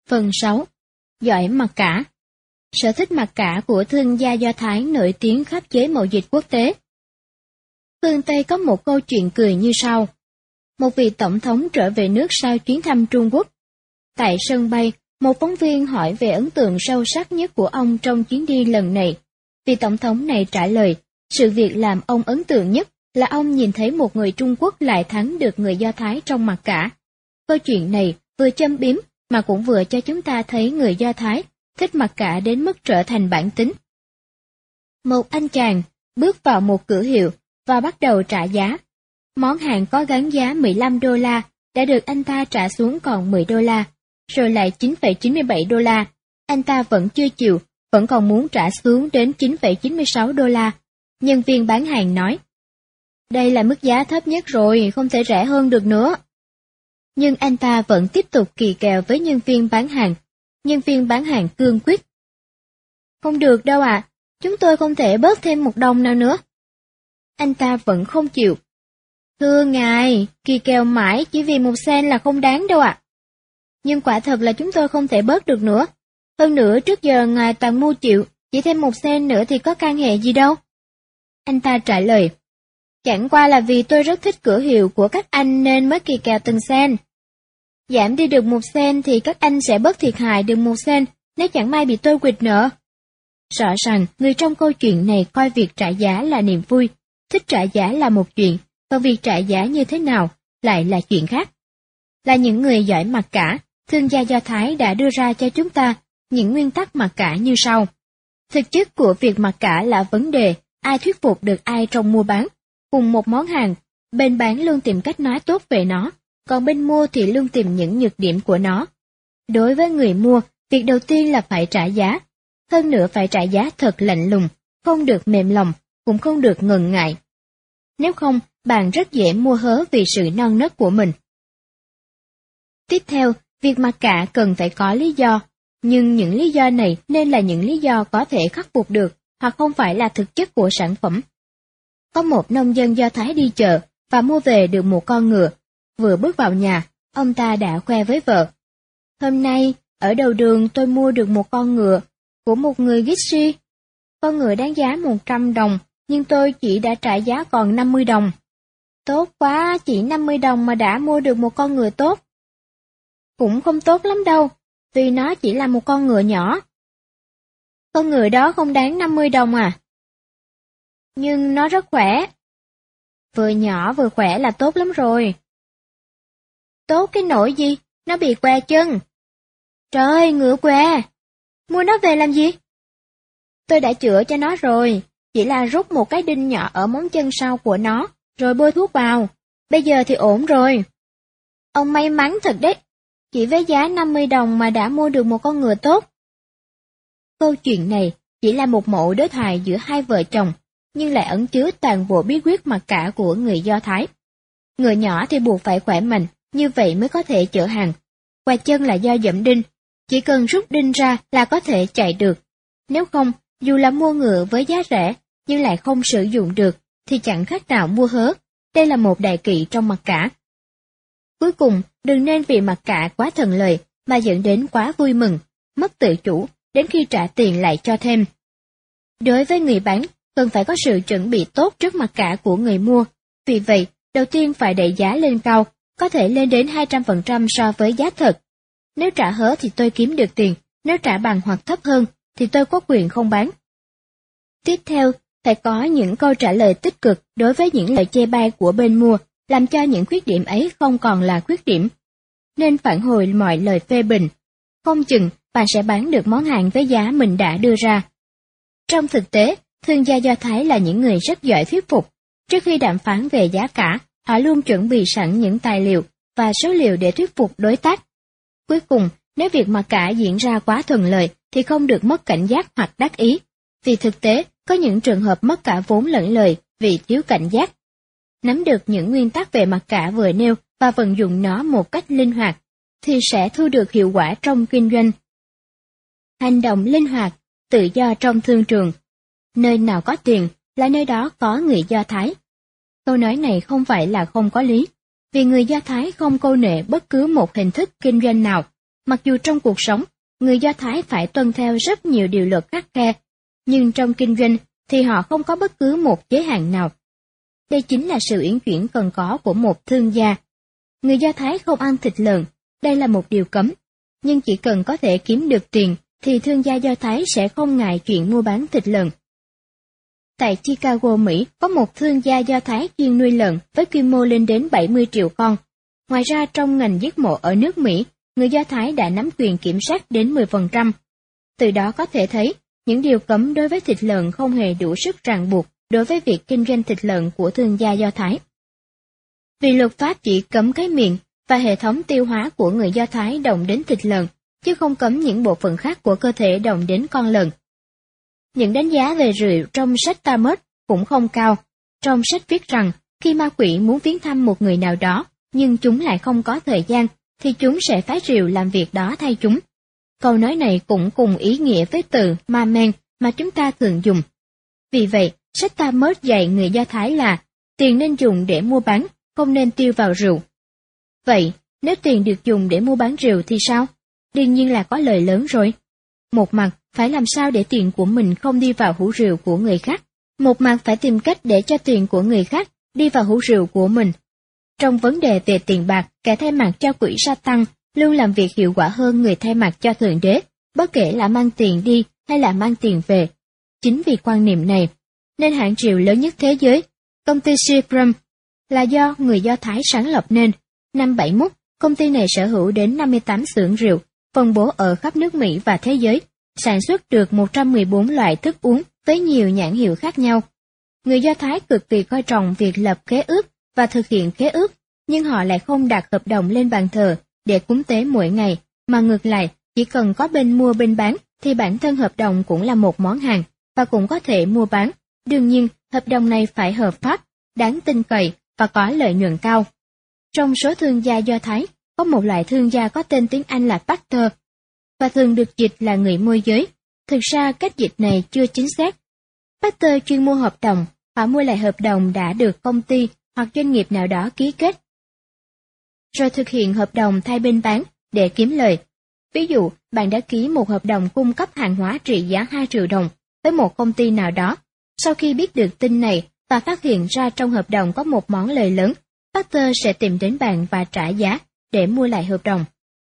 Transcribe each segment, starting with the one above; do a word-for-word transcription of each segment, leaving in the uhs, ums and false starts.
Phần sáu. Giỏi mặc cả. Sở thích mặc cả của thương gia Do Thái nổi tiếng khắp giới mậu dịch quốc tế. Phương Tây có một câu chuyện cười như sau. Một vị tổng thống trở về nước sau chuyến thăm Trung Quốc. Tại sân bay, một phóng viên hỏi về ấn tượng sâu sắc nhất của ông trong chuyến đi lần này. Vị tổng thống này trả lời, sự việc làm ông ấn tượng nhất là ông nhìn thấy một người Trung Quốc lại thắng được người Do Thái trong mặc cả. Câu chuyện này vừa châm biếm mà cũng vừa cho chúng ta thấy người Do Thái thích mặc cả đến mức trở thành bản tính. Một anh chàng bước vào một cửa hiệu và bắt đầu trả giá. Món hàng có gắn giá mười lăm đô la đã được anh ta trả xuống còn mười đô la, rồi lại chín phẩy chín mươi bảy đô la. Anh ta vẫn chưa chịu, vẫn còn muốn trả xuống đến chín phẩy chín mươi sáu đô la. Nhân viên bán hàng nói, đây là mức giá thấp nhất rồi, không thể rẻ hơn được nữa. Nhưng anh ta vẫn tiếp tục kỳ kèo với nhân viên bán hàng. Nhân viên bán hàng cương quyết. Không được đâu ạ, à, chúng tôi không thể bớt thêm một đồng nào nữa. Anh ta vẫn không chịu. Thưa ngài, kỳ kèo mãi chỉ vì một sen là không đáng đâu ạ. À. Nhưng quả thật là chúng tôi không thể bớt được nữa. Hơn nữa trước giờ ngài toàn mua chịu, chỉ thêm một sen nữa thì có can hệ gì đâu. Anh ta trả lời, chẳng qua là vì tôi rất thích cửa hiệu của các anh nên mới kỳ kèo từng sen. Giảm đi được một sen thì các anh sẽ bớt thiệt hại được một sen nếu chẳng may bị tôi quỵt nợ. Rõ ràng người trong câu chuyện này coi việc trả giá là niềm vui, thích trả giá là một chuyện, còn việc trả giá như thế nào lại là chuyện khác. Là những người giỏi mặc cả, thương gia Do Thái đã đưa ra cho chúng ta những nguyên tắc mặc cả như sau. Thực chất của việc mặc cả là vấn đề ai thuyết phục được ai trong mua bán. Cùng một món hàng, bên bán luôn tìm cách nói tốt về nó, còn bên mua thì luôn tìm những nhược điểm của nó. Đối với người mua, việc đầu tiên là phải trả giá. Hơn nữa phải trả giá thật lạnh lùng, không được mềm lòng, cũng không được ngần ngại. Nếu không, bạn rất dễ mua hớ vì sự non nớt của mình. Tiếp theo, việc mặc cả cần phải có lý do, nhưng những lý do này nên là những lý do có thể khắc phục được, hoặc không phải là thực chất của sản phẩm. Có một nông dân Do Thái đi chợ và mua về được một con ngựa. Vừa bước vào nhà, ông ta đã khoe với vợ. Hôm nay, ở đầu đường tôi mua được một con ngựa của một người Gitsi. Con ngựa đáng giá một trăm đồng, nhưng tôi chỉ đã trả giá còn năm mươi đồng. Tốt quá, chỉ năm mươi đồng mà đã mua được một con ngựa tốt. Cũng không tốt lắm đâu, vì nó chỉ là một con ngựa nhỏ. Con ngựa đó không đáng năm mươi đồng à? Nhưng nó rất khỏe. Vừa nhỏ vừa khỏe là tốt lắm rồi. Tốt cái nỗi gì, nó bị què chân. Trời, ngựa què. Mua nó về làm gì? Tôi đã chữa cho nó rồi, chỉ là rút một cái đinh nhỏ ở móng chân sau của nó, rồi bôi thuốc vào. Bây giờ thì ổn rồi. Ông may mắn thật đấy, chỉ với giá năm mươi đồng mà đã mua được một con ngựa tốt. Câu chuyện này chỉ là một mẫu đối thoại giữa hai vợ chồng, nhưng lại ẩn chứa toàn bộ bí quyết mặc cả của người Do Thái. Ngựa nhỏ thì buộc phải khỏe mạnh, như vậy mới có thể chở hàng. Què chân là do dẫm đinh, chỉ cần rút đinh ra là có thể chạy được. Nếu không, dù là mua ngựa với giá rẻ, nhưng lại không sử dụng được, thì chẳng khác nào mua hớ. Đây là một đại kỵ trong mặc cả. Cuối cùng, đừng nên vì mặc cả quá thần lời mà dẫn đến quá vui mừng, mất tự chủ, đến khi trả tiền lại cho thêm. Đối với người bán, cần phải có sự chuẩn bị tốt trước mặc cả của người mua. Vì vậy, đầu tiên phải đẩy giá lên cao, có thể lên đến hai trăm phần trăm so với giá thật. Nếu trả hớ thì tôi kiếm được tiền, nếu trả bằng hoặc thấp hơn thì tôi có quyền không bán. Tiếp theo, phải có những câu trả lời tích cực đối với những lời chê bai của bên mua, làm cho những khuyết điểm ấy không còn là khuyết điểm. Nên phản hồi mọi lời phê bình. Không chừng, bạn sẽ bán được món hàng với giá mình đã đưa ra. Trong thực tế, thương gia Do Thái là những người rất giỏi thuyết phục. Trước khi đàm phán về giá cả, họ luôn chuẩn bị sẵn những tài liệu và số liệu để thuyết phục đối tác. Cuối cùng, nếu việc mặc cả diễn ra quá thuận lợi thì không được mất cảnh giác hoặc đắc ý. Vì thực tế, có những trường hợp mất cả vốn lẫn lời vì thiếu cảnh giác. Nắm được những nguyên tắc về mặc cả vừa nêu và vận dụng nó một cách linh hoạt, thì sẽ thu được hiệu quả trong kinh doanh. Hành động linh hoạt, tự do trong thương trường. Nơi nào có tiền là nơi đó có người Do Thái. Câu nói này không phải là không có lý, vì người Do Thái không câu nệ bất cứ một hình thức kinh doanh nào, Mặc dù trong cuộc sống, người Do Thái phải tuân theo rất nhiều điều luật khắt khe, nhưng trong kinh doanh thì họ không có bất cứ một giới hạn nào. Đây chính là sự uyển chuyển cần có của một thương gia. Người Do Thái không ăn thịt lợn, đây là một điều cấm, nhưng chỉ cần có thể kiếm được tiền thì thương gia Do Thái sẽ không ngại chuyện mua bán thịt lợn. Tại Chicago, Mỹ, có một thương gia Do Thái chuyên nuôi lợn với quy mô lên đến bảy mươi triệu con. Ngoài ra, trong ngành giết mổ ở nước Mỹ, người Do Thái đã nắm quyền kiểm soát đến mười phần trăm. Từ đó có thể thấy, những điều cấm đối với thịt lợn không hề đủ sức ràng buộc đối với việc kinh doanh thịt lợn của thương gia Do Thái. Vì luật pháp chỉ cấm cái miệng và hệ thống tiêu hóa của người Do Thái động đến thịt lợn, chứ không cấm những bộ phận khác của cơ thể động đến con lợn. Những đánh giá về rượu trong sách Talmud cũng không cao. Trong sách viết rằng, khi ma quỷ muốn viếng thăm một người nào đó, nhưng chúng lại không có thời gian, thì chúng sẽ phái rượu làm việc đó thay chúng. Câu nói này cũng cùng ý nghĩa với từ ma men mà chúng ta thường dùng. Vì vậy, sách Talmud dạy người Do Thái là tiền nên dùng để mua bán, không nên tiêu vào rượu. Vậy, nếu tiền được dùng để mua bán rượu thì sao? Đương nhiên là có lời lớn rồi. Một mặt, phải làm sao để tiền của mình không đi vào hũ rượu của người khác. Một mặt phải tìm cách để cho tiền của người khác đi vào hũ rượu của mình. Trong vấn đề về tiền bạc, kẻ thay mặt cho quỷ Satan luôn làm việc hiệu quả hơn người thay mặt cho Thượng Đế, bất kể là mang tiền đi hay là mang tiền về. Chính vì quan niệm này, nên hãng rượu lớn nhất thế giới, công ty Seagram, là do người Do Thái sáng lập nên. Năm bảy mốt, công ty này sở hữu đến năm mươi tám xưởng rượu, phân bố ở khắp nước Mỹ và thế giới, sản xuất được một trăm mười bốn loại thức uống với nhiều nhãn hiệu khác nhau. Người Do Thái cực kỳ coi trọng việc lập khế ước và thực hiện khế ước, nhưng họ lại không đặt hợp đồng lên bàn thờ để cúng tế mỗi ngày, mà ngược lại, chỉ cần có bên mua bên bán thì bản thân hợp đồng cũng là một món hàng và cũng có thể mua bán. Đương nhiên, hợp đồng này phải hợp pháp, đáng tin cậy và có lợi nhuận cao. Trong số thương gia Do Thái, có một loại thương gia có tên tiếng Anh là pastor, và thường được dịch là người môi giới. Thực ra cách dịch này chưa chính xác. Pastor chuyên mua hợp đồng, họ mua lại hợp đồng đã được công ty hoặc doanh nghiệp nào đó ký kết, rồi thực hiện hợp đồng thay bên bán để kiếm lời. Ví dụ, bạn đã ký một hợp đồng cung cấp hàng hóa trị giá hai triệu đồng với một công ty nào đó. Sau khi biết được tin này và phát hiện ra trong hợp đồng có một món lời lớn, pastor sẽ tìm đến bạn và trả giá để mua lại hợp đồng.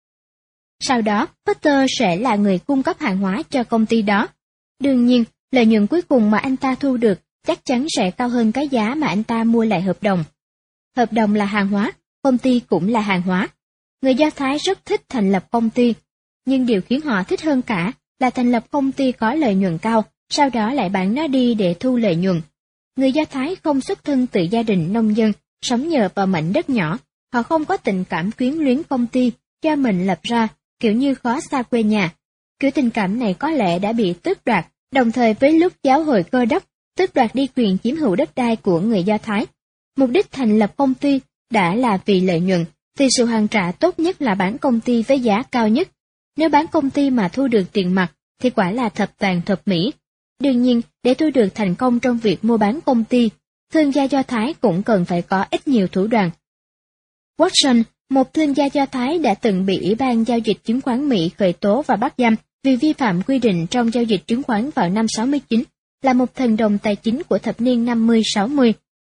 Sau đó, pastor sẽ là người cung cấp hàng hóa cho công ty đó. Đương nhiên, lợi nhuận cuối cùng mà anh ta thu được chắc chắn sẽ cao hơn cái giá mà anh ta mua lại hợp đồng. Hợp đồng là hàng hóa, công ty cũng là hàng hóa. Người Do Thái rất thích thành lập công ty, nhưng điều khiến họ thích hơn cả là thành lập công ty có lợi nhuận cao, sau đó lại bán nó đi để thu lợi nhuận. Người Do Thái không xuất thân từ gia đình nông dân, sống nhờ vào mảnh đất nhỏ, họ không có tình cảm quyến luyến công ty do mình lập ra, kiểu như khó xa quê nhà. Kiểu tình cảm này có lẽ đã bị tước đoạt, đồng thời với lúc giáo hội Cơ Đốc tước đoạt đi quyền chiếm hữu đất đai của người Do Thái. Mục đích thành lập công ty đã là vì lợi nhuận, thì sự hoàn trả tốt nhất là bán công ty với giá cao nhất. Nếu bán công ty mà thu được tiền mặt, thì quả là thập toàn thập mỹ. Đương nhiên, để thu được thành công trong việc mua bán công ty, thương gia Do Thái cũng cần phải có ít nhiều thủ đoạn. Watson, một thương gia Do Thái đã từng bị Ủy ban Giao dịch Chứng khoán Mỹ khởi tố và bắt giam vì vi phạm quy định trong giao dịch chứng khoán vào năm sáu mươi chín, là một thần đồng tài chính của thập niên năm mươi sáu mươi.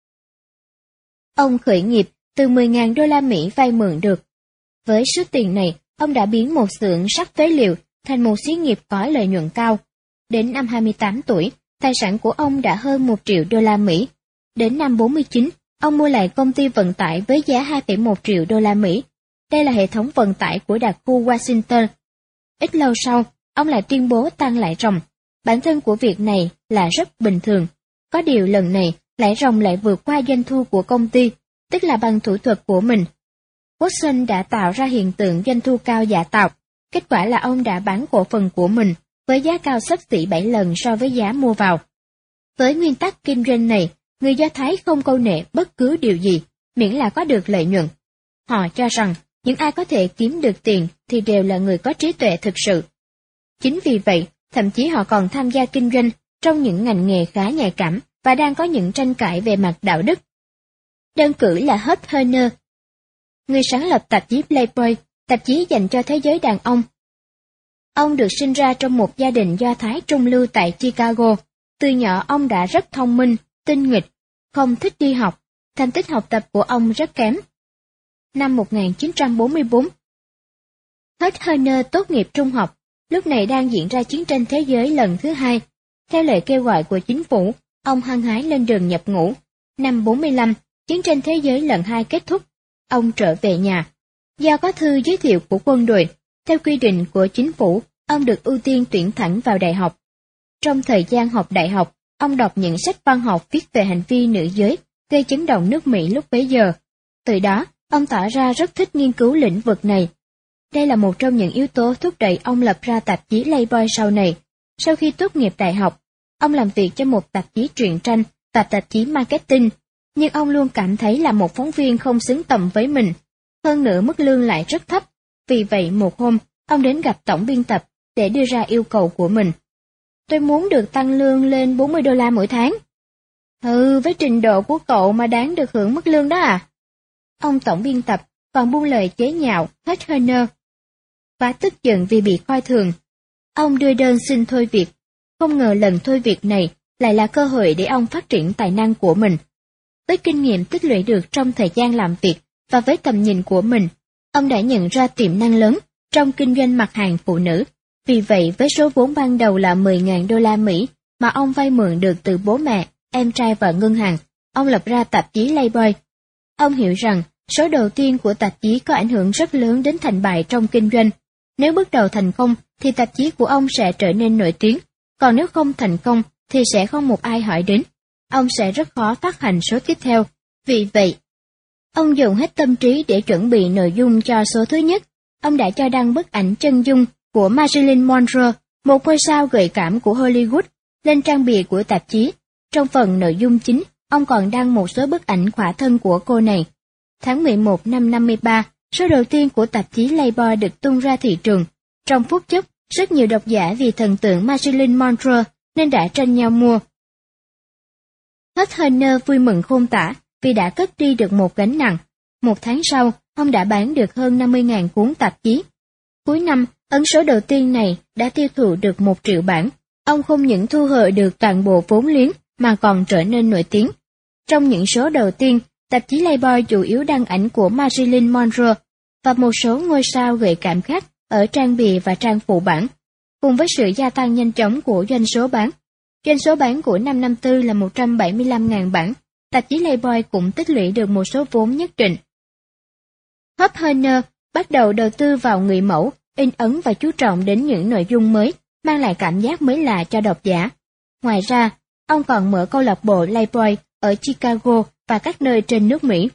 Ông khởi nghiệp từ mười nghìn đô la Mỹ vay mượn được. Với số tiền này, ông đã biến một xưởng sắt phế liệu thành một xí nghiệp có lợi nhuận cao. Đến năm hai mươi tám tuổi, tài sản của ông đã hơn một triệu đô la Mỹ. Đến năm bốn mươi chín, ông mua lại công ty vận tải với giá hai phẩy một triệu đô la Mỹ. Đây là hệ thống vận tải của đặc khu Washington. Ít lâu sau, ông lại tuyên bố tăng lãi ròng. Bản thân của việc này là rất bình thường. Có điều lần này, lãi ròng lại vượt qua doanh thu của công ty, tức là bằng thủ thuật của mình. Watson đã tạo ra hiện tượng doanh thu cao giả tạo. Kết quả là ông đã bán cổ phần của mình với giá cao xấp xỉ bảy lần so với giá mua vào. Với nguyên tắc kinh doanh này, người Do Thái không câu nệ bất cứ điều gì, miễn là có được lợi nhuận. Họ cho rằng, những ai có thể kiếm được tiền thì đều là người có trí tuệ thực sự. Chính vì vậy, thậm chí họ còn tham gia kinh doanh trong những ngành nghề khá nhạy cảm và đang có những tranh cãi về mặt đạo đức. Đơn cử là Hub Herner, người sáng lập tạp chí Playboy, tạp chí dành cho thế giới đàn ông. Ông được sinh ra trong một gia đình Do Thái trung lưu tại Chicago. Từ nhỏ ông đã rất thông minh, tinh nghịch, không thích đi học, thành tích học tập của ông rất kém. Năm một nghìn chín trăm bốn mươi tư, Heiner tốt nghiệp trung học, lúc này đang diễn ra chiến tranh thế giới lần thứ hai. Theo lời kêu gọi của chính phủ, ông hăng hái lên đường nhập ngũ. Năm bốn mươi lăm, chiến tranh thế giới lần hai kết thúc, ông trở về nhà. Do có thư giới thiệu của quân đội, theo quy định của chính phủ, ông được ưu tiên tuyển thẳng vào đại học. Trong thời gian học đại học, ông đọc những sách văn học viết về hành vi nữ giới, gây chấn động nước Mỹ lúc bấy giờ. Từ đó, ông tỏ ra rất thích nghiên cứu lĩnh vực này. Đây là một trong những yếu tố thúc đẩy ông lập ra tạp chí Playboy sau này. Sau khi tốt nghiệp đại học, ông làm việc cho một tạp chí truyện tranh và tạp chí marketing, nhưng ông luôn cảm thấy là một phóng viên không xứng tầm với mình. Hơn nữa mức lương lại rất thấp, vì vậy một hôm, ông đến gặp tổng biên tập để đưa ra yêu cầu của mình. Tôi muốn được tăng lương lên bốn mươi đô la mỗi tháng. Ừ, với trình độ của cậu mà đáng được hưởng mức lương đó à? Ông tổng biên tập còn buông lời chế nhạo Heiner. Quá tức giận vì bị coi thường, ông đưa đơn xin thôi việc. Không ngờ lần thôi việc này lại là cơ hội để ông phát triển tài năng của mình. Với kinh nghiệm tích lũy được trong thời gian làm việc và với tầm nhìn của mình, ông đã nhận ra tiềm năng lớn trong kinh doanh mặt hàng phụ nữ. Vì vậy, với số vốn ban đầu là mười nghìn đô la Mỹ mà ông vay mượn được từ bố mẹ, em trai và ngân hàng, ông lập ra tạp chí Playboy. Ông hiểu rằng số đầu tiên của tạp chí có ảnh hưởng rất lớn đến thành bại trong kinh doanh. Nếu bước đầu thành công thì tạp chí của ông sẽ trở nên nổi tiếng, còn nếu không thành công thì sẽ không một ai hỏi đến. Ông sẽ rất khó phát hành số tiếp theo. Vì vậy, ông dùng hết tâm trí để chuẩn bị nội dung cho số thứ nhất. Ông đã cho đăng bức ảnh chân dung của Marilyn Monroe, một ngôi sao gợi cảm của Hollywood, lên trang bìa của tạp chí. Trong phần nội dung chính, ông còn đăng một số bức ảnh khỏa thân của cô này. Tháng mười một năm năm mươi ba, số đầu tiên của tạp chí Playboy được tung ra thị trường. Trong phút chốc, rất nhiều độc giả vì thần tượng Marilyn Monroe nên đã tranh nhau mua. Heiner vui mừng khôn tả vì đã cất đi được một gánh nặng. Một tháng sau, ông đã bán được hơn năm mươi nghìn cuốn tạp chí. Cuối năm, ấn số đầu tiên này đã tiêu thụ được một triệu bản. Ông không những thu hồi được toàn bộ vốn liếng mà còn trở nên nổi tiếng. Trong những số đầu tiên, tạp chí Playboy chủ yếu đăng ảnh của Marilyn Monroe và một số ngôi sao gợi cảm khác ở trang bìa và trang phụ bản. Cùng với sự gia tăng nhanh chóng của doanh số bán, doanh số bán của năm năm tư là một trăm bảy mươi lăm nghìn bản, tạp chí Playboy cũng tích lũy được một số vốn nhất định. Heiner bắt đầu đầu tư vào người mẫu, in ấn và chú trọng đến những nội dung mới, mang lại cảm giác mới lạ cho độc giả. Ngoài ra, ông còn mở câu lạc bộ Playboy ở Chicago và các nơi trên nước Mỹ.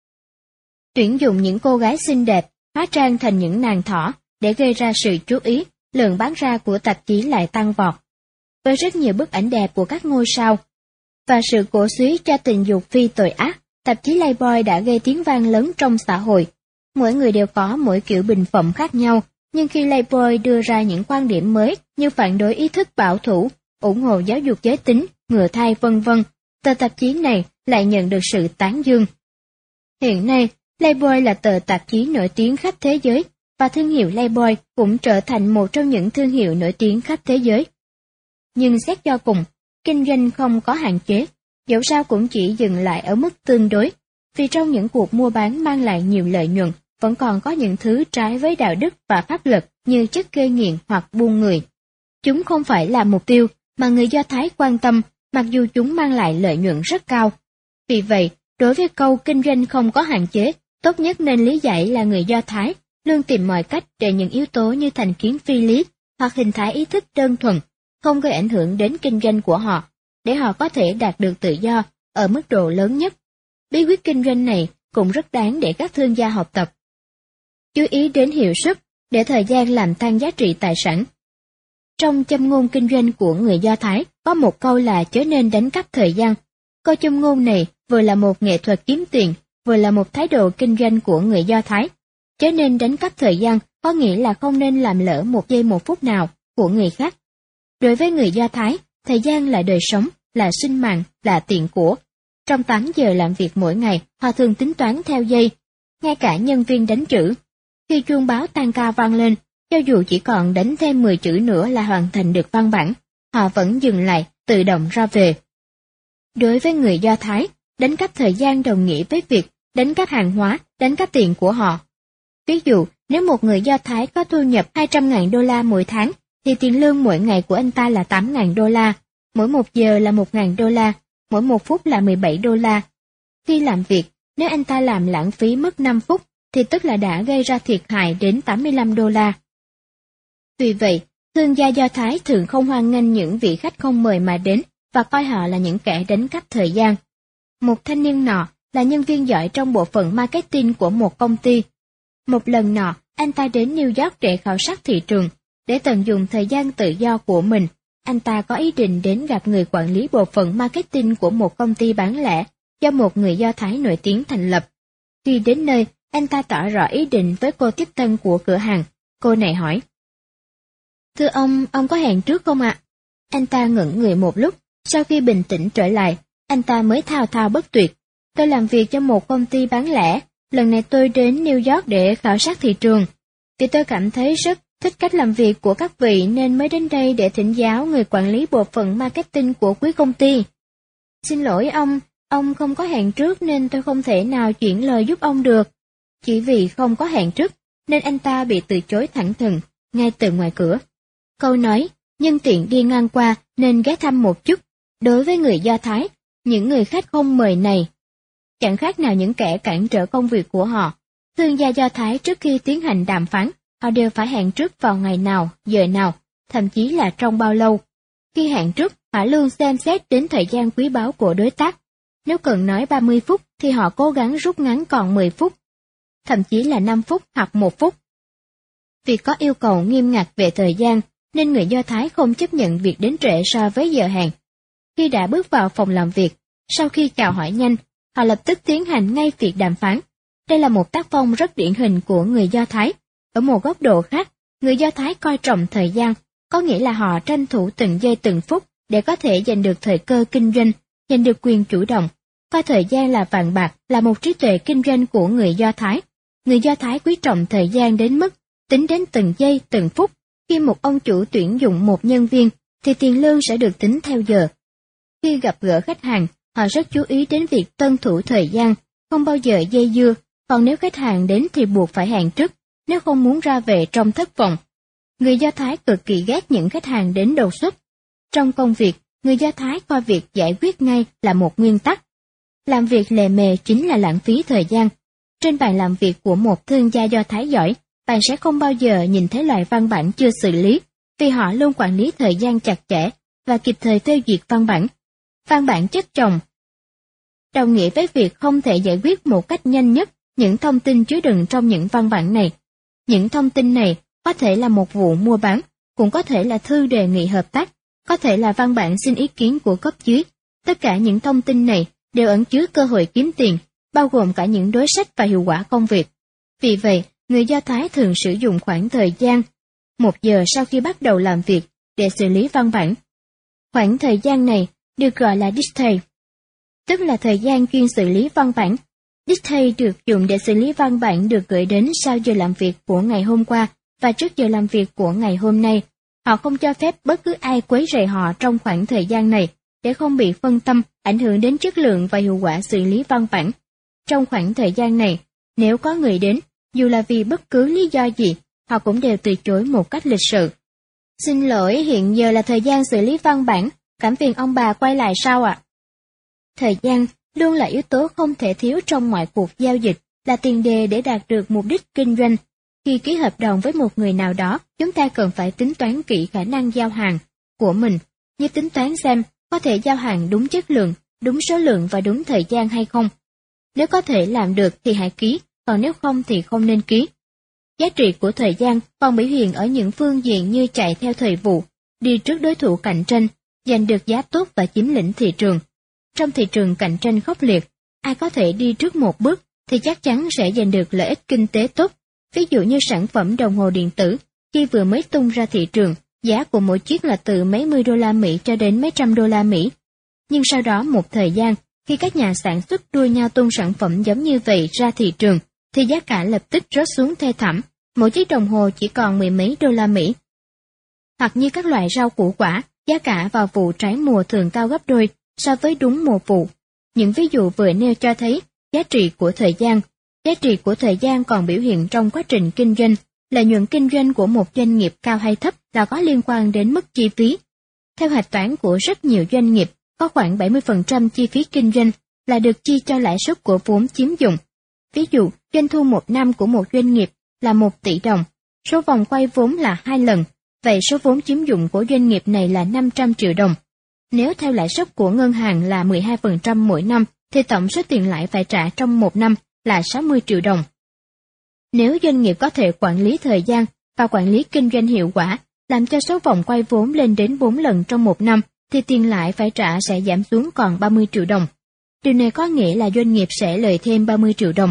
Tuyển dụng những cô gái xinh đẹp, hóa trang thành những nàng thỏ để gây ra sự chú ý, lượng bán ra của tạp chí lại tăng vọt. Với rất nhiều bức ảnh đẹp của các ngôi sao và sự cổ suý cho tình dục phi tội ác, tạp chí Playboy đã gây tiếng vang lớn trong xã hội. Mỗi người đều có mỗi kiểu bình phẩm khác nhau, nhưng khi Playboy đưa ra những quan điểm mới như phản đối ý thức bảo thủ, ủng hộ giáo dục giới tính, ngừa thai vân vân, tờ tạp chí này lại nhận được sự tán dương. Hiện nay, Playboy là tờ tạp chí nổi tiếng khắp thế giới, và thương hiệu Playboy cũng trở thành một trong những thương hiệu nổi tiếng khắp thế giới. Nhưng xét cho cùng, kinh doanh không có hạn chế, dẫu sao cũng chỉ dừng lại ở mức tương đối, vì trong những cuộc mua bán mang lại nhiều lợi nhuận, vẫn còn có những thứ trái với đạo đức và pháp luật như chất gây nghiện hoặc buôn người. Chúng không phải là mục tiêu mà người Do Thái quan tâm, mặc dù chúng mang lại lợi nhuận rất cao. Vì vậy, đối với câu kinh doanh không có hạn chế, tốt nhất nên lý giải là người Do Thái luôn tìm mọi cách để những yếu tố như thành kiến phi lý hoặc hình thái ý thức đơn thuần không gây ảnh hưởng đến kinh doanh của họ, để họ có thể đạt được tự do ở mức độ lớn nhất. Bí quyết kinh doanh này cũng rất đáng để các thương gia học tập. Chú ý đến hiệu suất để thời gian làm tăng giá trị tài sản. Trong châm ngôn kinh doanh của người Do Thái có một câu là chớ nên đánh cắp thời gian. Câu châm ngôn này vừa là một nghệ thuật kiếm tiền, vừa là một thái độ kinh doanh của người Do Thái. Chớ nên đánh cắp thời gian có nghĩa là không nên làm lỡ một giây một phút nào của người khác. Đối với người Do Thái, thời gian là đời sống, là sinh mạng, là tiền của. Trong tám giờ làm việc mỗi ngày, họ thường tính toán theo giây. Ngay cả nhân viên đánh chữ Khi chuông báo tan ca vang lên, cho dù chỉ còn đánh thêm mười chữ nữa là hoàn thành được văn bản, họ vẫn dừng lại, tự động ra về. Đối với người Do Thái, đánh cắp thời gian đồng nghĩa với việc đánh cắp hàng hóa, đánh cắp tiền của họ. Ví dụ, nếu một người Do Thái có thu nhập hai trăm nghìn đô la mỗi tháng, thì tiền lương mỗi ngày của anh ta là tám nghìn đô la, mỗi một giờ là một nghìn đô la, mỗi một phút là mười bảy đô la. Khi làm việc, nếu anh ta làm lãng phí mất năm phút, thì tức là đã gây ra thiệt hại đến tám mươi lăm đô la. Tuy vậy, thương gia Do Thái thường không hoan nghênh những vị khách không mời mà đến và coi họ là những kẻ đánh cắp thời gian. Một thanh niên nọ là nhân viên giỏi trong bộ phận marketing của một công ty. Một lần nọ, anh ta đến New York để khảo sát thị trường, để tận dụng thời gian tự do của mình. Anh ta có ý định đến gặp người quản lý bộ phận marketing của một công ty bán lẻ do một người Do Thái nổi tiếng thành lập. Khi đến nơi, anh ta tỏ rõ ý định với cô tiếp tân của cửa hàng. Cô này hỏi: "Thưa ông, ông có hẹn trước không ạ?" Anh ta ngẩn người một lúc, sau khi bình tĩnh trở lại, anh ta mới thao thao bất tuyệt: "Tôi làm việc cho một công ty bán lẻ, lần này tôi đến New York để khảo sát thị trường. Vì tôi cảm thấy rất thích cách làm việc của các vị nên mới đến đây để thỉnh giáo người quản lý bộ phận marketing của quý công ty. Xin lỗi ông, ông không có hẹn trước nên tôi không thể nào chuyển lời giúp ông được." Chỉ vì không có hẹn trước, nên anh ta bị từ chối thẳng thừng, ngay từ ngoài cửa. Câu nói, nhân tiện đi ngang qua nên ghé thăm một chút, đối với người Do Thái, những người khách không mời này chẳng khác nào những kẻ cản trở công việc của họ. Thương gia Do Thái trước khi tiến hành đàm phán, họ đều phải hẹn trước vào ngày nào, giờ nào, thậm chí là trong bao lâu. Khi hẹn trước, họ luôn xem xét đến thời gian quý báu của đối tác. Nếu cần nói ba mươi phút thì họ cố gắng rút ngắn còn mười phút, thậm chí là năm phút hoặc một phút. Vì có yêu cầu nghiêm ngặt về thời gian, nên người Do Thái không chấp nhận việc đến trễ so với giờ hẹn. Khi đã bước vào phòng làm việc, sau khi chào hỏi nhanh, họ lập tức tiến hành ngay việc đàm phán. Đây là một tác phong rất điển hình của người Do Thái. Ở một góc độ khác, người Do Thái coi trọng thời gian, có nghĩa là họ tranh thủ từng giây từng phút để có thể giành được thời cơ kinh doanh, giành được quyền chủ động. Coi thời gian là vàng bạc là một trí tuệ kinh doanh của người Do Thái. Người Do Thái quý trọng thời gian đến mức tính đến từng giây từng phút. Khi một ông chủ tuyển dụng một nhân viên, thì tiền lương sẽ được tính theo giờ. Khi gặp gỡ khách hàng, họ rất chú ý đến việc tuân thủ thời gian, không bao giờ dây dưa, còn nếu khách hàng đến thì buộc phải hẹn trước, nếu không muốn ra về trong thất vọng. Người Do Thái cực kỳ ghét những khách hàng đến đột xuất. Trong công việc, người Do Thái coi việc giải quyết ngay là một nguyên tắc. Làm việc lề mề chính là lãng phí thời gian. Trên bàn làm việc của một thương gia Do Thái giỏi, bạn sẽ không bao giờ nhìn thấy loại văn bản chưa xử lý, vì họ luôn quản lý thời gian chặt chẽ và kịp thời phê duyệt văn bản. Văn bản chất chồng đồng nghĩa với việc không thể giải quyết một cách nhanh nhất những thông tin chứa đựng trong những văn bản này. Những thông tin này có thể là một vụ mua bán, cũng có thể là thư đề nghị hợp tác, có thể là văn bản xin ý kiến của cấp dưới. Tất cả những thông tin này đều ẩn chứa cơ hội kiếm tiền, bao gồm cả những đối sách và hiệu quả công việc. Vì vậy, người Do Thái thường sử dụng khoảng thời gian một giờ sau khi bắt đầu làm việc để xử lý văn bản. Khoảng thời gian này được gọi là dictate, tức là thời gian chuyên xử lý văn bản. Dictate được dùng để xử lý văn bản được gửi đến sau giờ làm việc của ngày hôm qua và trước giờ làm việc của ngày hôm nay. Họ không cho phép bất cứ ai quấy rầy họ trong khoảng thời gian này để không bị phân tâm, ảnh hưởng đến chất lượng và hiệu quả xử lý văn bản. Trong khoảng thời gian này, nếu có người đến, dù là vì bất cứ lý do gì, họ cũng đều từ chối một cách lịch sự. Xin lỗi, hiện giờ là thời gian xử lý văn bản, cảm phiền ông bà quay lại sau ạ. Thời gian luôn là yếu tố không thể thiếu trong mọi cuộc giao dịch, là tiền đề để đạt được mục đích kinh doanh. Khi ký hợp đồng với một người nào đó, chúng ta cần phải tính toán kỹ khả năng giao hàng của mình, như tính toán xem có thể giao hàng đúng chất lượng, đúng số lượng và đúng thời gian hay không. Nếu có thể làm được thì hãy ký, còn nếu không thì không nên ký. Giá trị của thời gian còn biểu hiện ở những phương diện như chạy theo thời vụ, đi trước đối thủ cạnh tranh, giành được giá tốt và chiếm lĩnh thị trường. Trong thị trường cạnh tranh khốc liệt, ai có thể đi trước một bước thì chắc chắn sẽ giành được lợi ích kinh tế tốt. Ví dụ như sản phẩm đồng hồ điện tử, khi vừa mới tung ra thị trường, giá của mỗi chiếc là từ mấy mươi đô la Mỹ cho đến mấy trăm đô la Mỹ. Nhưng sau đó một thời gian, khi các nhà sản xuất đua nhau tung sản phẩm giống như vậy ra thị trường, thì giá cả lập tức rớt xuống thê thảm, Mỗi chiếc đồng hồ chỉ còn mười mấy đô la Mỹ. Hoặc như các loại rau củ quả, giá cả vào vụ trái mùa thường cao gấp đôi so với đúng mùa vụ. Những ví dụ vừa nêu cho thấy giá trị của thời gian. Giá trị của thời gian còn biểu hiện trong quá trình kinh doanh. Lợi nhuận kinh doanh của một doanh nghiệp cao hay thấp là có liên quan đến mức chi phí. Theo hạch toán của rất nhiều doanh nghiệp, có khoảng bảy mươi phần trăm chi phí kinh doanh là được chi cho lãi suất của vốn chiếm dụng. Ví dụ, doanh thu một năm của một doanh nghiệp là một tỷ đồng, số vòng quay vốn là hai lần, vậy số vốn chiếm dụng của doanh nghiệp này là năm trăm triệu đồng. Nếu theo lãi suất của ngân hàng là mười hai phần trăm mỗi năm, thì tổng số tiền lãi phải trả trong một năm là sáu mươi triệu đồng. Nếu doanh nghiệp có thể quản lý thời gian và quản lý kinh doanh hiệu quả, làm cho số vòng quay vốn lên đến bốn lần trong một năm, thì tiền lãi phải trả sẽ giảm xuống còn ba mươi triệu đồng. Điều này có nghĩa là doanh nghiệp sẽ lời thêm ba mươi triệu đồng.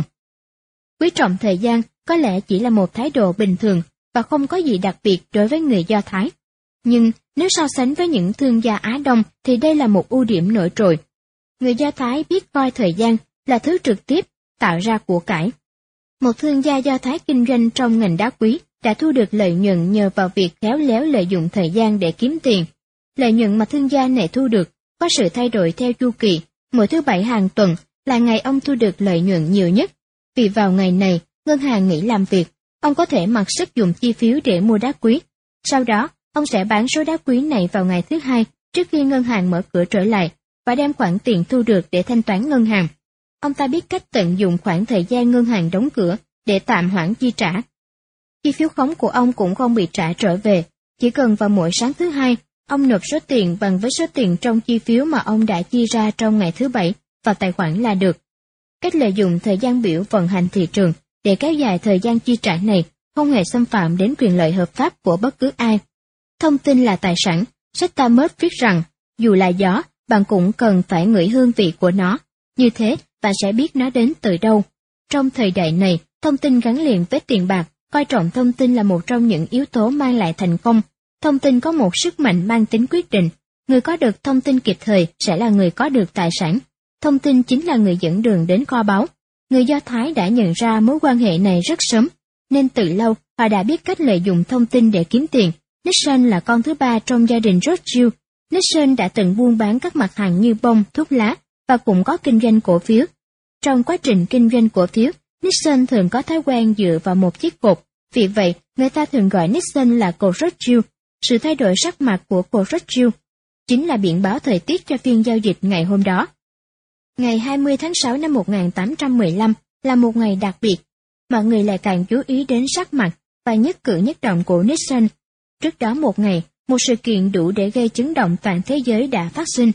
Quý trọng thời gian có lẽ chỉ là một thái độ bình thường và không có gì đặc biệt đối với người Do Thái. Nhưng nếu so sánh với những thương gia Á Đông thì đây là một ưu điểm nổi trội. Người Do Thái biết coi thời gian là thứ trực tiếp tạo ra của cải. Một thương gia Do Thái kinh doanh trong ngành đá quý đã thu được lợi nhuận nhờ vào việc khéo léo lợi dụng thời gian để kiếm tiền. Lợi nhuận mà thương gia này thu được có sự thay đổi theo chu kỳ, mỗi thứ bảy hàng tuần là ngày ông thu được lợi nhuận nhiều nhất. Vì vào ngày này, ngân hàng nghỉ làm việc, ông có thể mặc sức dùng chi phiếu để mua đá quý. Sau đó, ông sẽ bán số đá quý này vào ngày thứ hai trước khi ngân hàng mở cửa trở lại và đem khoản tiền thu được để thanh toán ngân hàng. Ông ta biết cách tận dụng khoảng thời gian ngân hàng đóng cửa để tạm hoãn chi trả. Chi phiếu khống của ông cũng không bị trả trở về, chỉ cần vào mỗi sáng thứ hai, ông nộp số tiền bằng với số tiền trong chi phiếu mà ông đã chi ra trong ngày thứ bảy vào tài khoản là được. Cách lợi dụng thời gian biểu vận hành thị trường để kéo dài thời gian chi trả này không hề xâm phạm đến quyền lợi hợp pháp của bất cứ ai. Thông tin là tài sản, sách Talmud viết rằng, dù là gió, bạn cũng cần phải ngửi hương vị của nó, như thế bạn sẽ biết nó đến từ đâu. Trong thời đại này, thông tin gắn liền với tiền bạc, coi trọng thông tin là một trong những yếu tố mang lại thành công. Thông tin có một sức mạnh mang tính quyết định, người có được thông tin kịp thời sẽ là người có được tài sản. Thông tin chính là người dẫn đường đến kho báu. Người Do Thái đã nhận ra mối quan hệ này rất sớm, nên từ lâu họ đã biết cách lợi dụng thông tin để kiếm tiền. Nixon là con thứ ba trong gia đình Rothschild. Nixon đã từng buôn bán các mặt hàng như bông, thuốc lá và cũng có kinh doanh cổ phiếu. Trong quá trình kinh doanh cổ phiếu, Nixon thường có thói quen dựa vào một chiếc cột, vì vậy người ta thường gọi Nixon là cột Rothschild. Sự thay đổi sắc mặt của cột Rothschild chính là biển báo thời tiết cho phiên giao dịch ngày hôm đó. Ngày hai mươi tháng sáu năm một nghìn tám trăm mười lăm là một ngày đặc biệt, mọi người lại càng chú ý đến sắc mặt và nhất cử nhất động của Nixon. Trước đó một ngày, một sự kiện đủ để gây chấn động toàn thế giới đã phát sinh.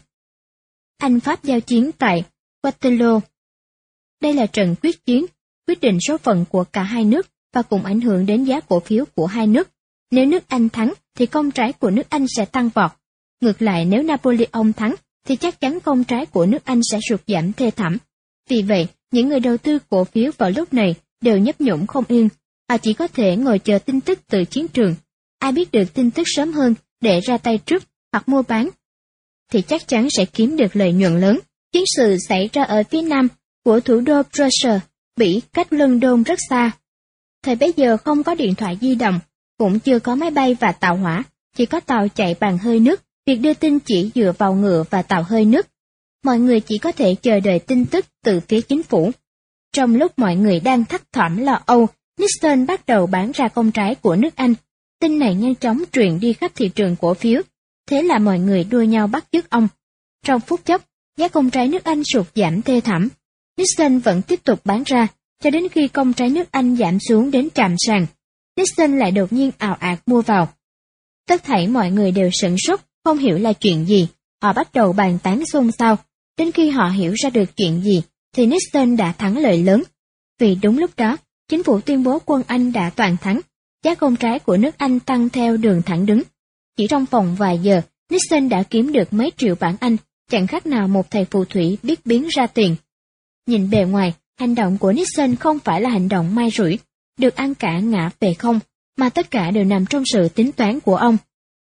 Anh Pháp giao chiến tại Waterloo. Đây là trận quyết chiến, quyết định số phận của cả hai nước và cũng ảnh hưởng đến giá cổ phiếu của hai nước. Nếu nước Anh thắng thì công trái của nước Anh sẽ tăng vọt. Ngược lại, nếu Napoleon thắng thì chắc chắn công trái của nước Anh sẽ sụt giảm thê thảm. Vì vậy, những người đầu tư cổ phiếu vào lúc này đều nhấp nhổm không yên. Họ chỉ có thể ngồi chờ tin tức từ chiến trường. Ai biết được tin tức sớm hơn để ra tay trước hoặc mua bán thì chắc chắn sẽ kiếm được lợi nhuận lớn. Chiến sự xảy ra ở phía nam của thủ đô Brussels, Bỉ, cách London rất xa. Thời bấy giờ không có điện thoại di động, cũng chưa có máy bay và tàu hỏa, chỉ có tàu chạy bằng hơi nước. Việc đưa tin chỉ dựa vào ngựa và tàu hơi nước. Mọi người chỉ có thể chờ đợi tin tức từ phía chính phủ. Trong lúc mọi người đang thấp thỏm lo âu, Nixon bắt đầu bán ra công trái của nước Anh. Tin này nhanh chóng truyền đi khắp thị trường cổ phiếu, thế là mọi người đua nhau bắt chước ông. Trong phút chốc, giá công trái nước Anh sụt giảm thê thảm. Nixon vẫn tiếp tục bán ra, cho đến khi công trái nước Anh giảm xuống đến trạm sàn. Nixon lại đột nhiên ào ạt mua vào. Tất thảy mọi người đều sửng sốt, không hiểu là chuyện gì. Họ bắt đầu bàn tán xôn xao. Đến khi họ hiểu ra được chuyện gì, thì Nixon đã thắng lợi lớn. Vì đúng lúc đó, chính phủ tuyên bố quân Anh đã toàn thắng. Giá công trái của nước Anh tăng theo đường thẳng đứng. Chỉ trong vòng vài giờ, Nixon đã kiếm được mấy triệu bảng Anh, chẳng khác nào một thầy phù thủy biết biến ra tiền. Nhìn bề ngoài, hành động của Nixon không phải là hành động may rủi, được ăn cả ngã về không, mà tất cả đều nằm trong sự tính toán của ông.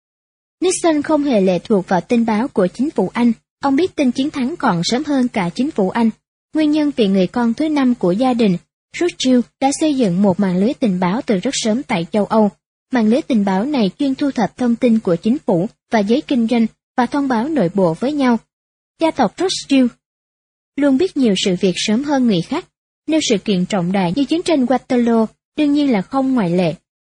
Nixon không hề lệ thuộc vào tin báo của chính phủ Anh, ông biết tin chiến thắng còn sớm hơn cả chính phủ Anh. Nguyên nhân vì người con thứ năm của gia đình, Rothschild đã xây dựng một mạng lưới tình báo từ rất sớm tại châu Âu. Mạng lưới tình báo này chuyên thu thập thông tin của chính phủ và giới kinh doanh và thông báo nội bộ với nhau. Gia tộc Rothschild luôn biết nhiều sự việc sớm hơn người khác, nếu sự kiện trọng đại như chiến tranh Waterloo đương nhiên là không ngoại lệ.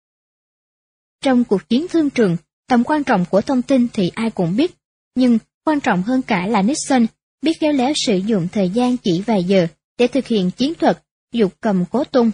Trong cuộc chiến thương trường, tầm quan trọng của thông tin thì ai cũng biết, nhưng quan trọng hơn cả là Nixon biết khéo léo sử dụng thời gian chỉ vài giờ để thực hiện chiến thuật giục cầm cố tung.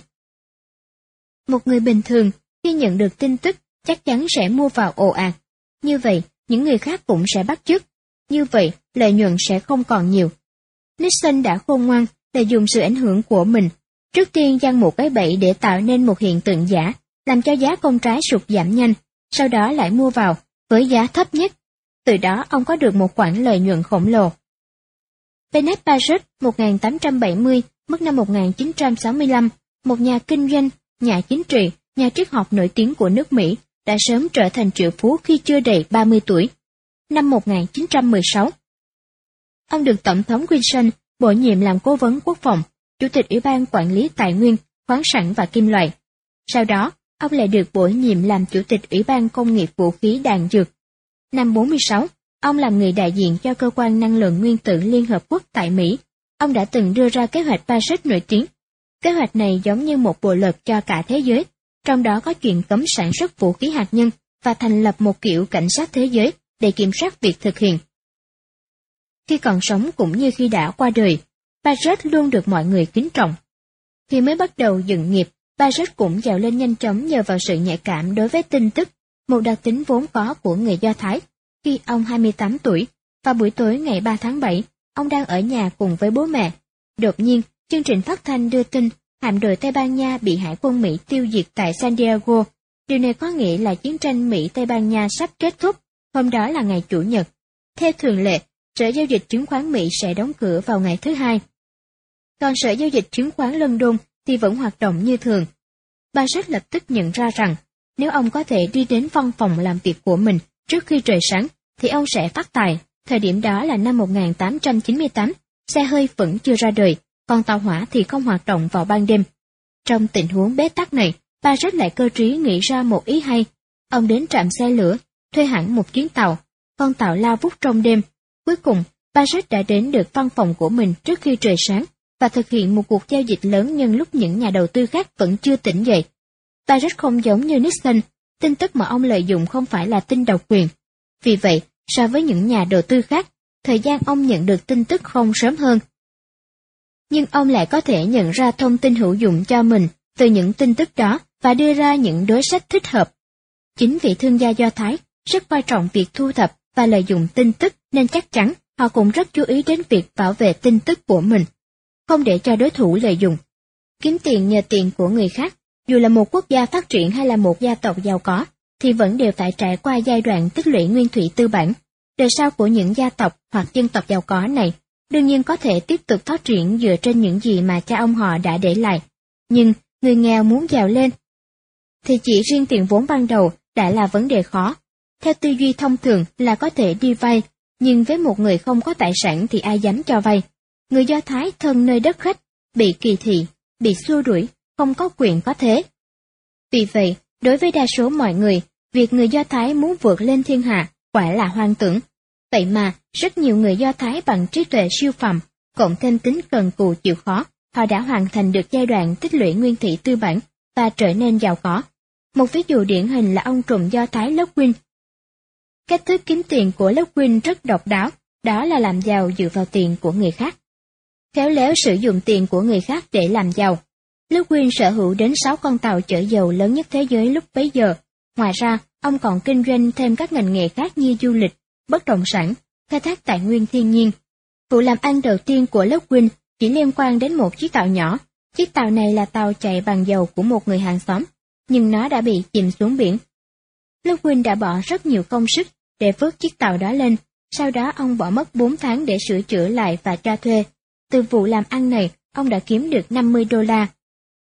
Một người bình thường khi nhận được tin tức chắc chắn sẽ mua vào ồ ạt, như vậy những người khác cũng sẽ bắt chước, như vậy lợi nhuận sẽ không còn nhiều. Nixon đã khôn ngoan để dùng sự ảnh hưởng của mình, trước tiên giăng một cái bẫy để tạo nên một hiện tượng giả, làm cho giá công trái sụt giảm nhanh, sau đó lại mua vào với giá thấp nhất. Từ đó ông có được một khoản lợi nhuận khổng lồ. Bennett Barrett một nghìn tám trăm bảy mươi, mất năm một nghìn chín trăm sáu mươi lăm, một nhà kinh doanh, nhà chính trị, nhà triết học nổi tiếng của nước Mỹ, đã sớm trở thành triệu phú khi chưa đầy ba mươi tuổi. Năm một nghìn chín trăm mười sáu, ông được Tổng thống Wilson bổ nhiệm làm cố vấn quốc phòng, chủ tịch Ủy ban quản lý tài nguyên, khoáng sản và kim loại. Sau đó, ông lại được bổ nhiệm làm chủ tịch Ủy ban công nghiệp vũ khí đạn dược. Năm bốn mươi sáu, ông làm người đại diện cho cơ quan năng lượng nguyên tử Liên Hợp Quốc tại Mỹ. Ông đã từng đưa ra kế hoạch Paris nổi tiếng. Kế hoạch này giống như một bộ luật cho cả thế giới, trong đó có chuyện cấm sản xuất vũ khí hạt nhân và thành lập một kiểu cảnh sát thế giới để kiểm soát việc thực hiện. Khi còn sống cũng như khi đã qua đời, Paris luôn được mọi người kính trọng. Khi mới bắt đầu dựng nghiệp, Paris cũng giàu lên nhanh chóng nhờ vào sự nhạy cảm đối với tin tức, một đặc tính vốn có của người Do Thái. Khi ông hai mươi tám tuổi, vào buổi tối ngày ba tháng bảy, ông đang ở nhà cùng với bố mẹ. Đột nhiên, chương trình phát thanh đưa tin hạm đội Tây Ban Nha bị hải quân Mỹ tiêu diệt tại San Diego. Điều này có nghĩa là chiến tranh Mỹ-Tây Ban Nha sắp kết thúc, hôm đó là ngày Chủ nhật. Theo thường lệ, Sở Giao dịch Chứng khoán Mỹ sẽ đóng cửa vào ngày thứ Hai. Còn Sở Giao dịch Chứng khoán London thì vẫn hoạt động như thường. Barrett lập tức nhận ra rằng, nếu ông có thể đi đến văn phòng làm việc của mình trước khi trời sáng, thì ông sẽ phát tài. Thời điểm đó là năm một nghìn tám trăm chín mươi tám, xe hơi vẫn chưa ra đời, còn tàu hỏa thì không hoạt động vào ban đêm. Trong tình huống bế tắc này, Barrett lại cơ trí nghĩ ra một ý hay. Ông đến trạm xe lửa, thuê hẳn một chuyến tàu, con tàu lao vút trong đêm. Cuối cùng, Barrett đã đến được văn phòng của mình trước khi trời sáng và thực hiện một cuộc giao dịch lớn nhân lúc những nhà đầu tư khác vẫn chưa tỉnh dậy. Barrett không giống như Nixon, tin tức mà ông lợi dụng không phải là tin độc quyền. Vì vậy, so với những nhà đầu tư khác, thời gian ông nhận được tin tức không sớm hơn. Nhưng ông lại có thể nhận ra thông tin hữu dụng cho mình từ những tin tức đó và đưa ra những đối sách thích hợp. Chính vị thương gia Do Thái rất coi trọng việc thu thập và lợi dụng tin tức nên chắc chắn họ cũng rất chú ý đến việc bảo vệ tin tức của mình, không để cho đối thủ lợi dụng. Kiếm tiền nhờ tiền của người khác, dù là một quốc gia phát triển hay là một gia tộc giàu có, thì vẫn đều phải trải qua giai đoạn tích lũy nguyên thủy tư bản. Đời sau của những gia tộc hoặc dân tộc giàu có này đương nhiên có thể tiếp tục phát triển dựa trên những gì mà cha ông họ đã để lại. Nhưng người nghèo muốn giàu lên thì chỉ riêng tiền vốn ban đầu đã là vấn đề khó. Theo tư duy thông thường là có thể đi vay, nhưng với một người không có tài sản thì ai dám cho vay. Người Do Thái thân nơi đất khách, bị kỳ thị, bị xua đuổi, không có quyền có thế. Vì vậy, đối với đa số mọi người, việc người Do Thái muốn vượt lên thiên hạ quả là hoang tưởng. Vậy mà, rất nhiều người Do Thái bằng trí tuệ siêu phàm, cộng thêm tính cần cù chịu khó, họ đã hoàn thành được giai đoạn tích lũy nguyên thủy tư bản và trở nên giàu có. Một ví dụ điển hình là ông trùm Do Thái Lockwood. Cách thức kiếm tiền của Lockwood rất độc đáo, đó là làm giàu dựa vào tiền của người khác. Khéo léo sử dụng tiền của người khác để làm giàu. Lockwood sở hữu đến sáu con tàu chở dầu lớn nhất thế giới lúc bấy giờ. Ngoài ra, ông còn kinh doanh thêm các ngành nghề khác như du lịch, bất động sản, khai thác tài nguyên thiên nhiên. Vụ làm ăn đầu tiên của Lockwood chỉ liên quan đến một chiếc tàu nhỏ. Chiếc tàu này là tàu chạy bằng dầu của một người hàng xóm, nhưng nó đã bị chìm xuống biển. Lockwood đã bỏ rất nhiều công sức để vớt chiếc tàu đó lên, sau đó ông bỏ mất bốn tháng để sửa chữa lại và cho thuê. Từ vụ làm ăn này, ông đã kiếm được năm mươi đô la.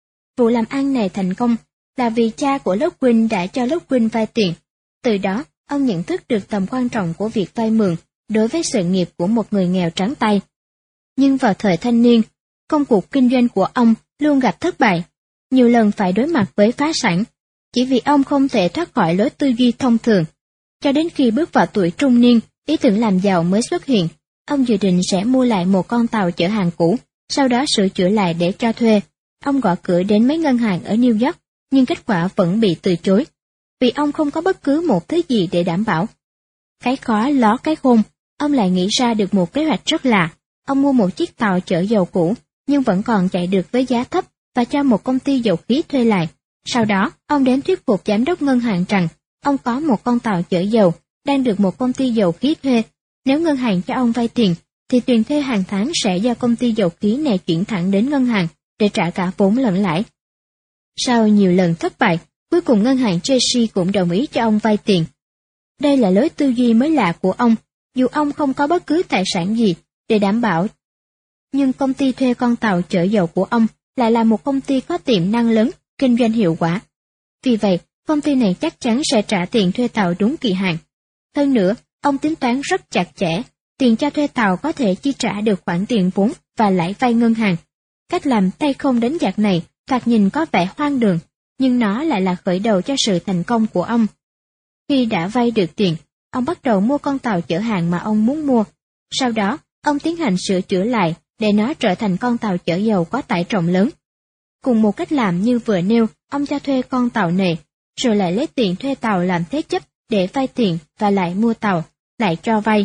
Vụ làm ăn này thành công là vì cha của Lockwood đã cho Lockwood vay tiền. Từ đó, ông nhận thức được tầm quan trọng của việc vay mượn đối với sự nghiệp của một người nghèo trắng tay. Nhưng vào thời thanh niên, công cuộc kinh doanh của ông luôn gặp thất bại, nhiều lần phải đối mặt với phá sản, chỉ vì ông không thể thoát khỏi lối tư duy thông thường. Cho đến khi bước vào tuổi trung niên, ý tưởng làm giàu mới xuất hiện. Ông dự định sẽ mua lại một con tàu chở hàng cũ, sau đó sửa chữa lại để cho thuê. Ông gõ cửa đến mấy ngân hàng ở New York, nhưng kết quả vẫn bị từ chối, vì ông không có bất cứ một thứ gì để đảm bảo. Cái khó ló cái khôn, ông lại nghĩ ra được một kế hoạch rất lạ. Ông mua một chiếc tàu chở dầu cũ, nhưng vẫn còn chạy được với giá thấp, và cho một công ty dầu khí thuê lại. Sau đó, ông đến thuyết phục giám đốc ngân hàng rằng ông có một con tàu chở dầu đang được một công ty dầu khí thuê. Nếu ngân hàng cho ông vay tiền, thì tiền thuê hàng tháng sẽ do công ty dầu khí này chuyển thẳng đến ngân hàng để trả cả vốn lẫn lãi. Sau nhiều lần thất bại, cuối cùng ngân hàng Chase cũng đồng ý cho ông vay tiền. Đây là lối tư duy mới lạ của ông, dù ông không có bất cứ tài sản gì để đảm bảo. Nhưng công ty thuê con tàu chở dầu của ông lại là một công ty có tiềm năng lớn, kinh doanh hiệu quả. Vì vậy, công ty này chắc chắn sẽ trả tiền thuê tàu đúng kỳ hạn. Hơn nữa, ông tính toán rất chặt chẽ, tiền cho thuê tàu có thể chi trả được khoản tiền vốn và lãi vay ngân hàng. Cách làm tay không đánh giặc này thoạt nhìn có vẻ hoang đường, nhưng nó lại là khởi đầu cho sự thành công của ông. Khi đã vay được tiền, ông bắt đầu mua con tàu chở hàng mà ông muốn mua. Sau đó, ông tiến hành sửa chữa lại để nó trở thành con tàu chở dầu có tải trọng lớn. Cùng một cách làm như vừa nêu, ông cho thuê con tàu này, rồi lại lấy tiền thuê tàu làm thế chấp để vay tiền và lại mua tàu, lại cho vay.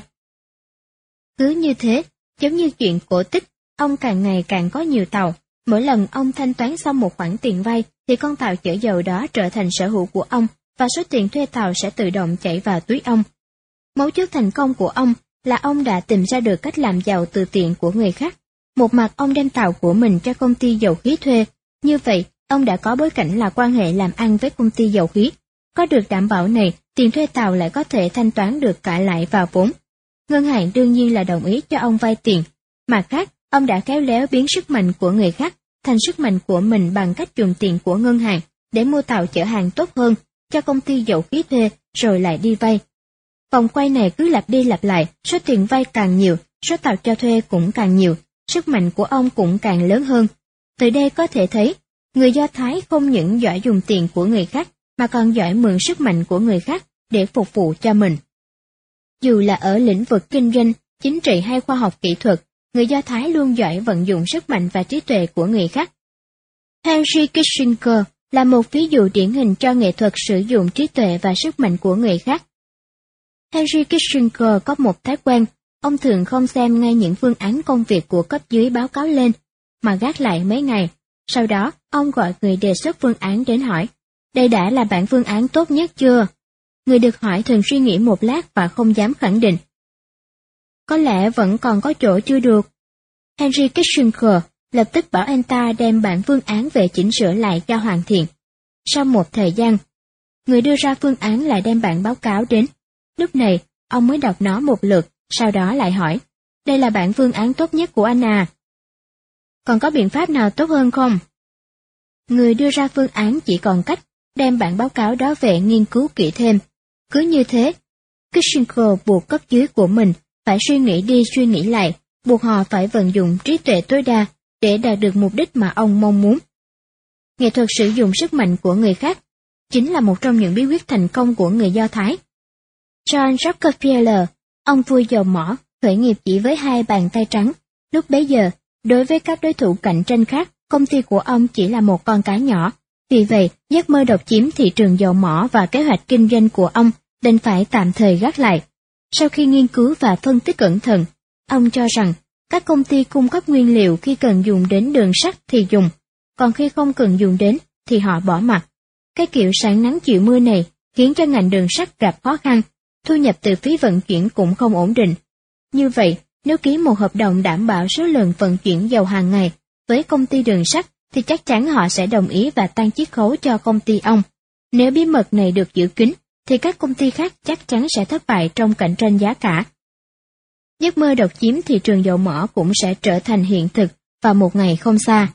Cứ như thế, giống như chuyện cổ tích, ông càng ngày càng có nhiều tàu. Mỗi lần ông thanh toán xong một khoản tiền vay, thì con tàu chở dầu đó trở thành sở hữu của ông, và số tiền thuê tàu sẽ tự động chảy vào túi ông. Mấu chốt thành công của ông là ông đã tìm ra được cách làm giàu từ tiền của người khác. Một mặt ông đem tàu của mình cho công ty dầu khí thuê, như vậy ông đã có bối cảnh là quan hệ làm ăn với công ty dầu khí. Có được đảm bảo này, tiền thuê tàu lại có thể thanh toán được cả lãi và vốn. Ngân hàng đương nhiên là đồng ý cho ông vay tiền. Mặt khác, ông đã khéo léo biến sức mạnh của người khác thành sức mạnh của mình bằng cách dùng tiền của ngân hàng để mua tàu chở hàng tốt hơn, cho công ty dầu khí thuê, rồi lại đi vay. Vòng quay này cứ lặp đi lặp lại, số tiền vay càng nhiều, số tàu cho thuê cũng càng nhiều, sức mạnh của ông cũng càng lớn hơn. Từ đây có thể thấy, người Do Thái không những giỏi dùng tiền của người khác, mà còn giỏi mượn sức mạnh của người khác để phục vụ cho mình. Dù là ở lĩnh vực kinh doanh, chính trị hay khoa học kỹ thuật, người Do Thái luôn giỏi vận dụng sức mạnh và trí tuệ của người khác. Henry Kissinger là một ví dụ điển hình cho nghệ thuật sử dụng trí tuệ và sức mạnh của người khác. Henry Kissinger có một thói quen, ông thường không xem ngay những phương án công việc của cấp dưới báo cáo lên, mà gác lại mấy ngày. Sau đó, ông gọi người đề xuất phương án đến hỏi, đây đã là bản phương án tốt nhất chưa? Người được hỏi thường suy nghĩ một lát và không dám khẳng định. Có lẽ vẫn còn có chỗ chưa được. Henry Kissinger lập tức bảo anh ta đem bản phương án về chỉnh sửa lại cho hoàn thiện. Sau một thời gian, người đưa ra phương án lại đem bản báo cáo đến. Lúc này, ông mới đọc nó một lượt, sau đó lại hỏi, đây là bản phương án tốt nhất của anh à? Còn có biện pháp nào tốt hơn không? Người đưa ra phương án chỉ còn cách đem bản báo cáo đó về nghiên cứu kỹ thêm. Cứ như thế, Kissinger buộc cấp dưới của mình phải suy nghĩ đi suy nghĩ lại, buộc họ phải vận dụng trí tuệ tối đa để đạt được mục đích mà ông mong muốn. Nghệ thuật sử dụng sức mạnh của người khác chính là một trong những bí quyết thành công của người Do Thái. John Rockefeller, ông vua dầu mỏ, khởi nghiệp chỉ với hai bàn tay trắng. Lúc bấy giờ, đối với các đối thủ cạnh tranh khác, công ty của ông chỉ là một con cá nhỏ. Vì vậy, giấc mơ độc chiếm thị trường dầu mỏ và kế hoạch kinh doanh của ông đành phải tạm thời gác lại. Sau khi nghiên cứu và phân tích cẩn thận, ông cho rằng các công ty cung cấp nguyên liệu khi cần dùng đến đường sắt thì dùng, còn khi không cần dùng đến thì họ bỏ mặc. Cái kiểu sáng nắng chiều mưa này khiến cho ngành đường sắt gặp khó khăn, thu nhập từ phí vận chuyển cũng không ổn định. Như vậy, nếu ký một hợp đồng đảm bảo số lượng vận chuyển dầu hàng ngày với công ty đường sắt thì chắc chắn họ sẽ đồng ý và tăng chiết khấu cho công ty ông. Nếu bí mật này được giữ kín, thì các công ty khác chắc chắn sẽ thất bại trong cạnh tranh giá cả. Giấc mơ độc chiếm thị trường dầu mỏ cũng sẽ trở thành hiện thực vào một ngày không xa.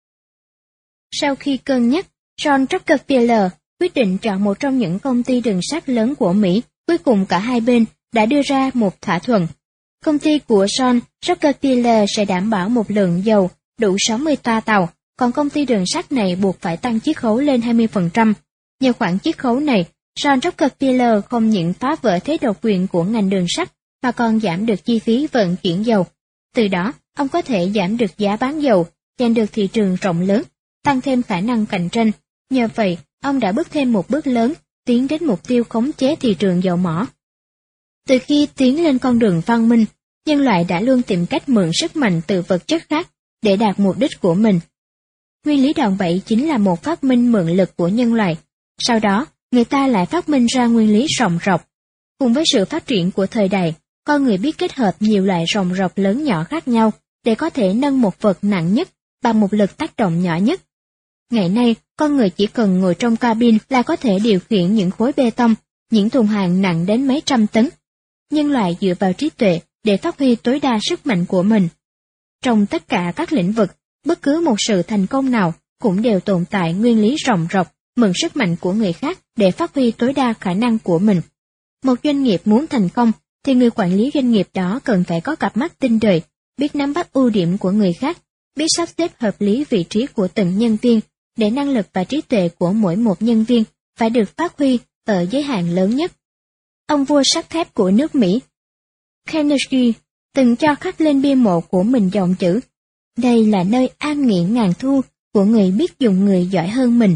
Sau khi cân nhắc, John Rockefeller quyết định chọn một trong những công ty đường sắt lớn của Mỹ. Cuối cùng cả hai bên đã đưa ra một thỏa thuận. Công ty của John Rockefeller sẽ đảm bảo một lượng dầu đủ sáu mươi toa tàu, còn công ty đường sắt này buộc phải tăng chiết khấu lên hai mươi phần trăm. Nhờ khoản chiết khấu này, John Rockefeller không những phá vỡ thế độc quyền của ngành đường sắt mà còn giảm được chi phí vận chuyển dầu. Từ đó, ông có thể giảm được giá bán dầu, giành được thị trường rộng lớn, tăng thêm khả năng cạnh tranh. Nhờ vậy, ông đã bước thêm một bước lớn, tiến đến mục tiêu khống chế thị trường dầu mỏ. Từ khi tiến lên con đường văn minh, nhân loại đã luôn tìm cách mượn sức mạnh từ vật chất khác để đạt mục đích của mình. Nguyên lý đòn bẩy chính là một phát minh mượn lực của nhân loại. Sau đó, người ta lại phát minh ra nguyên lý ròng rọc. Cùng với sự phát triển của thời đại, con người biết kết hợp nhiều loại ròng rọc lớn nhỏ khác nhau để có thể nâng một vật nặng nhất bằng một lực tác động nhỏ nhất. Ngày nay, con người chỉ cần ngồi trong cabin là có thể điều khiển những khối bê tông, những thùng hàng nặng đến mấy trăm tấn. Nhân loại dựa vào trí tuệ để phát huy tối đa sức mạnh của mình. Trong tất cả các lĩnh vực, bất cứ một sự thành công nào cũng đều tồn tại nguyên lý ròng rọc, mượn sức mạnh của người khác để phát huy tối đa khả năng của mình. Một doanh nghiệp muốn thành công thì người quản lý doanh nghiệp đó cần phải có cặp mắt tinh đời, biết nắm bắt ưu điểm của người khác, biết sắp xếp hợp lý vị trí của từng nhân viên để năng lực và trí tuệ của mỗi một nhân viên phải được phát huy ở giới hạn lớn nhất. Ông vua sắt thép của nước Mỹ, Carnegie, từng cho khắc lên bia mộ của mình dòng chữ: "Đây là nơi an nghỉ ngàn thu của người biết dùng người giỏi hơn mình."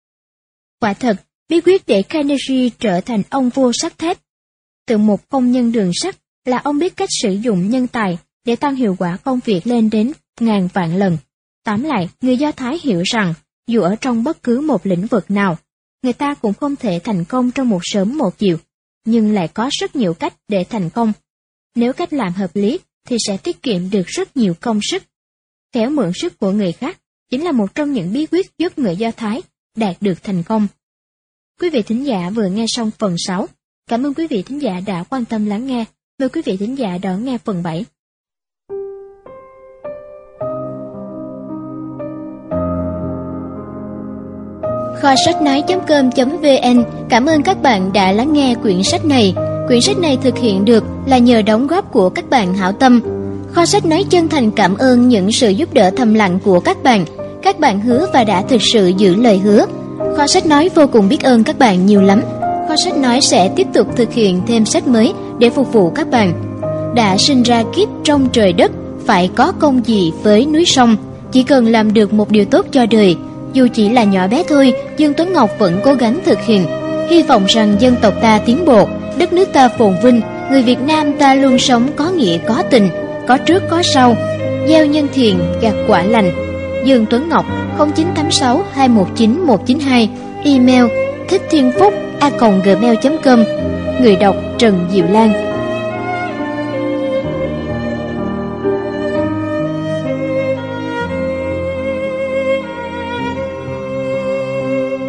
Quả thật, bí quyết để Carnegie trở thành ông vua sắt thép từ một công nhân đường sắt là ông biết cách sử dụng nhân tài để tăng hiệu quả công việc lên đến ngàn vạn lần. Tóm lại, người Do Thái hiểu rằng, dù ở trong bất cứ một lĩnh vực nào, người ta cũng không thể thành công trong một sớm một chiều, nhưng lại có rất nhiều cách để thành công. Nếu cách làm hợp lý thì sẽ tiết kiệm được rất nhiều công sức. Khéo mượn sức của người khác chính là một trong những bí quyết giúp người Do Thái đạt được thành công. Quý vị thính giả vừa nghe xong phần sáu. Cảm ơn quý vị thính giả đã quan tâm lắng nghe. Mời quý vị thính giả đón nghe phần bảy. Kho sách nói chấm com chấm vn cảm ơn các bạn đã lắng nghe quyển sách này. Quyển sách này thực hiện được là nhờ đóng góp của các bạn hảo tâm. Kho sách nói chân thành cảm ơn những sự giúp đỡ thầm lặng của các bạn. Các bạn hứa và đã thực sự giữ lời hứa. Kho sách nói vô cùng biết ơn các bạn nhiều lắm. Kho sách nói sẽ tiếp tục thực hiện thêm sách mới để phục vụ các bạn. Đã sinh ra kiếp trong trời đất, phải có công gì với núi sông. Chỉ cần làm được một điều tốt cho đời, dù chỉ là nhỏ bé thôi, Dương Tuấn Ngọc vẫn cố gắng thực hiện. Hy vọng rằng dân tộc ta tiến bộ, đất nước ta phồn vinh, người Việt Nam ta luôn sống có nghĩa có tình, có trước có sau, gieo nhân thiện gặt quả lành. Dương Tuấn Ngọc không chín tám sáu hai một chín một chín hai, email thích thiên phúc a còng gmail chấm com. Người đọc Trần Diệu Lan.